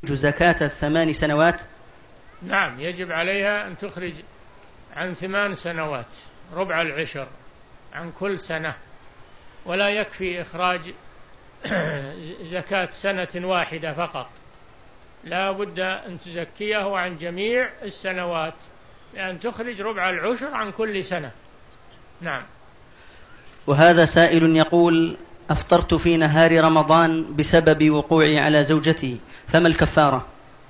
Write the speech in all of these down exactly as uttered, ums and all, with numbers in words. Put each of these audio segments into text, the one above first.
زكاة الثمان سنوات؟ نعم، يجب عليها أن تخرج عن ثمان سنوات ربع العشر عن كل سنة، ولا يكفي إخراج زكاة سنة واحدة فقط، لا بد أن تزكيه عن جميع السنوات، لأن تخرج ربع العشر عن كل سنة. نعم. وهذا سائل يقول: أفطرت في نهار رمضان بسبب وقوعي على زوجتي، فما الكفارة؟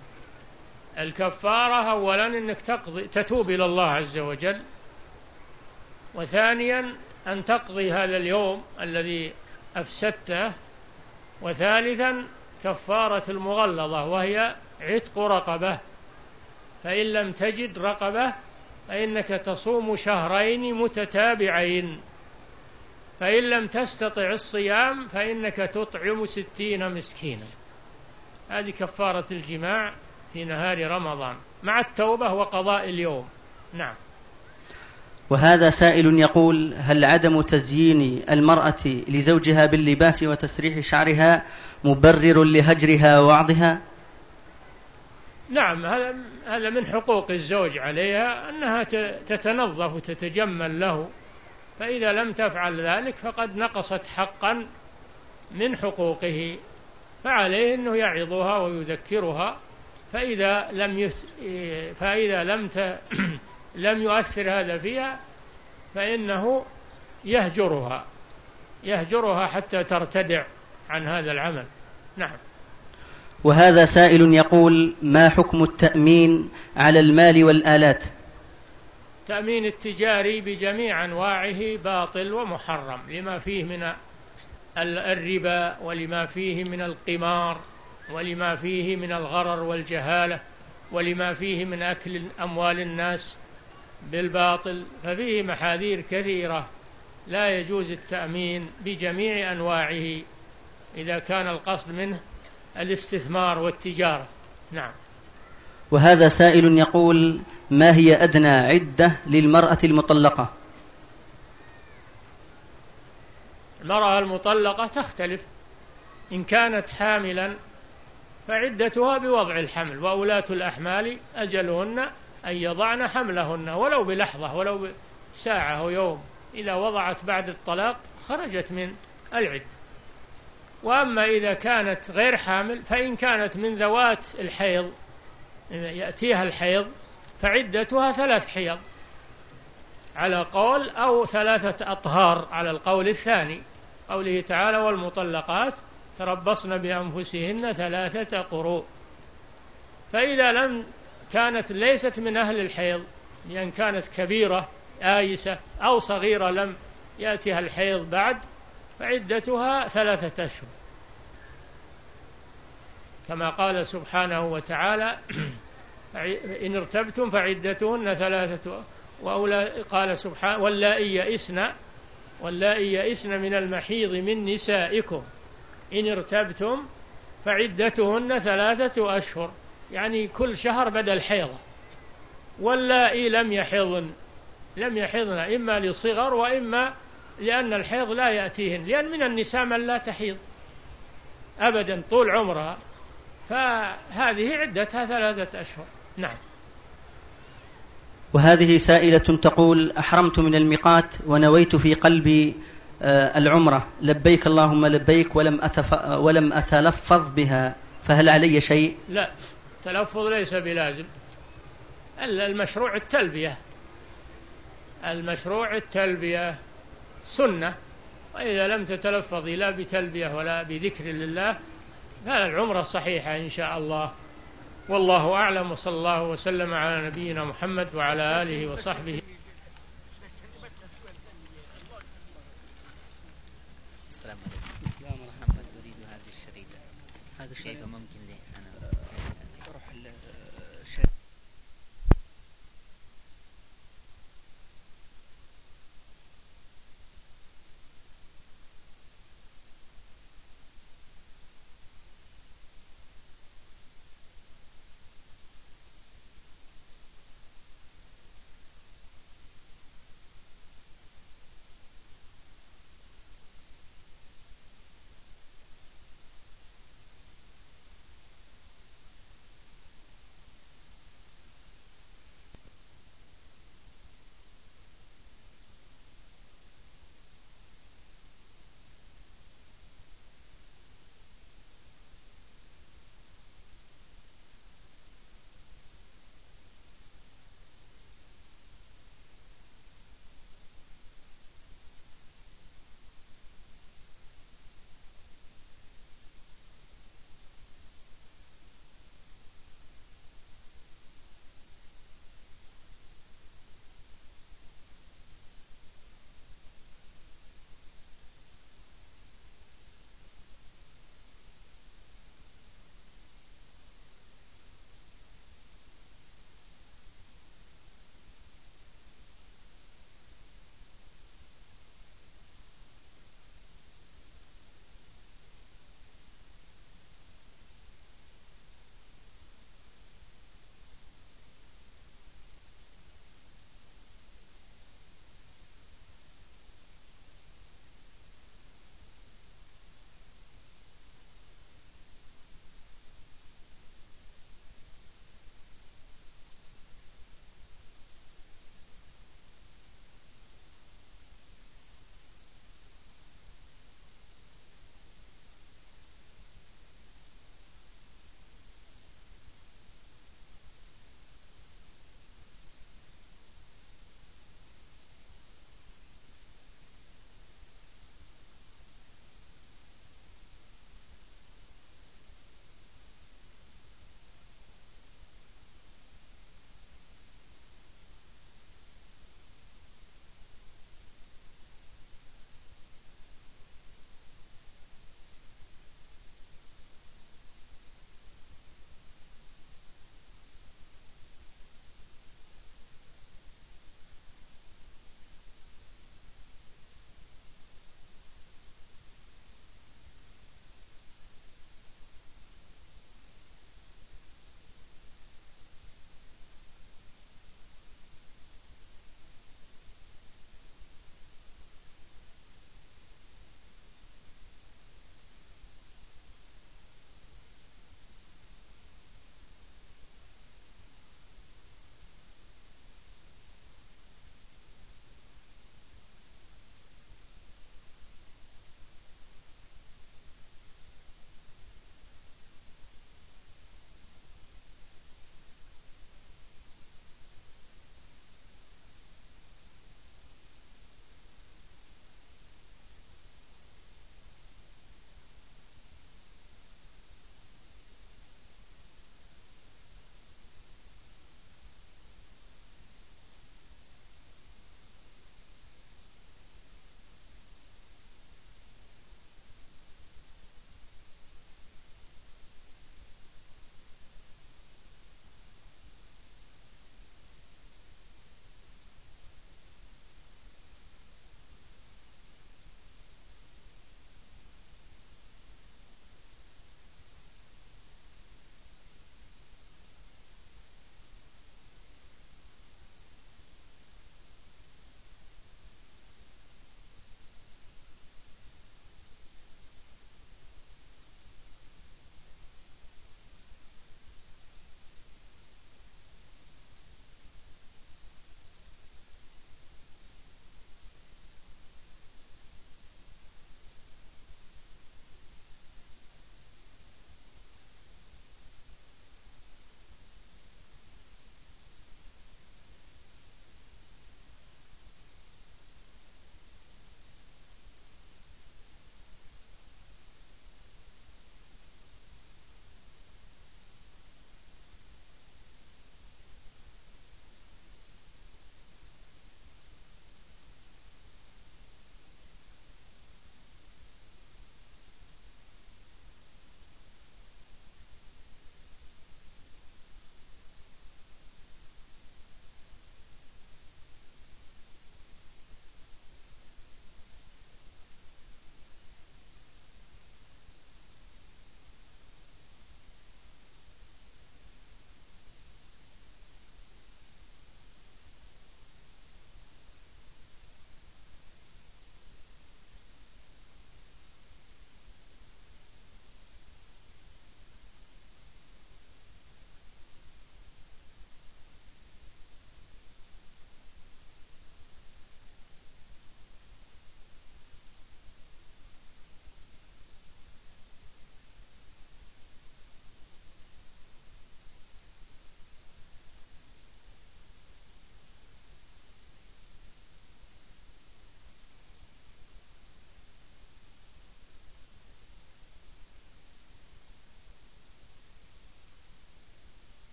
الكفارة أولا أنك تقضي تتوب إلى الله عز وجل، وثانيا أن تقضي هذا اليوم الذي أفسدته، وثالثا كفارة المغلظة وهي عتق رقبة، فإن لم تجد رقبة فإنك تصوم شهرين متتابعين، فإن لم تستطع الصيام فإنك تطعم ستين مسكينا. هذه كفارة الجماع في نهار رمضان مع التوبة وقضاء اليوم. نعم. وهذا سائل يقول: هل عدم تزيين المرأة لزوجها باللباس وتسريح شعرها مبرر لهجرها ووعظها؟ نعم، هذا من حقوق الزوج عليها أنها تتنظف وتتجمل له، فإذا لم تفعل ذلك فقد نقصت حقا من حقوقه، فعليه أنه يعظها ويذكرها، فإذا لم يث... فإذا لم ت... لم يؤثر هذا فيها فإنه يهجرها يهجرها حتى ترتدع عن هذا العمل. نعم. وهذا سائل يقول: ما حكم التأمين على المال والآلات؟ التأمين التجاري بجميع أنواعه باطل ومحرم، لما فيه من الربا، ولما فيه من القمار، ولما فيه من الغرر والجهالة، ولما فيه من أكل أموال الناس بالباطل، ففيه محاذير كثيرة. لا يجوز التأمين بجميع أنواعه إذا كان القصد منه الاستثمار والتجارة. نعم. وهذا سائل يقول: ما هي أدنى عدة للمرأة المطلقة؟ المرأة المطلقة تختلف، إن كانت حاملا فعدتها بوضع الحمل، وأولاة الأحمال أجلهن أن يضعن حملهن ولو بلحظة ولو بساعة أو يوم، إذا وضعت بعد الطلاق خرجت من العدة. وأما إذا كانت غير حامل فإن كانت من ذوات الحيض يأتيها الحيض فعدتها ثلاث حيض على قول، أو ثلاثة أطهار على القول الثاني، قوله تعالى: والمطلقات تربصن بأنفسهن ثلاثة قروء. فإذا لم كانت ليست من أهل الحيض، لأن كانت كبيرة آيسة أو صغيرة لم يأتيها الحيض بعد، فعدتها ثلاثة أشهر، كما قال سبحانه وتعالى: إن ارتبتم فعدتهن ثلاثة، قال سبحانه: واللائي يئسن واللائي يئسن من المحيض من نسائكم إن ارتبتم فعدتهن ثلاثة أشهر، يعني كل شهر بدل حيضة. واللائي لم يحضن لم يحضن إما لصغر وإما لأن الحيض لا يأتيهن، لأن من النساء من لا تحيض أبدا طول عمرها، فهذه عدتها ثلاثة أشهر. نعم. وهذه سائلة تقول: أحرمت من الميقات ونويت في قلبي العمرة لبيك اللهم لبيك ولم أتف... ولم أتلفظ بها، فهل علي شيء؟ لا، التلفظ ليس بلازم، المشروع التلبية المشروع التلبية سنة، وإذا لم تتلفظ لا بتلبية ولا بذكر لله فالعمرة صحيحة إن شاء الله، والله أعلم، وصلى الله وسلم على نبينا محمد وعلى آله وصحبه. السلام عليكم. السلام ورحمة الله. أريد هذه الشريطة، هذا الشريطة ممكن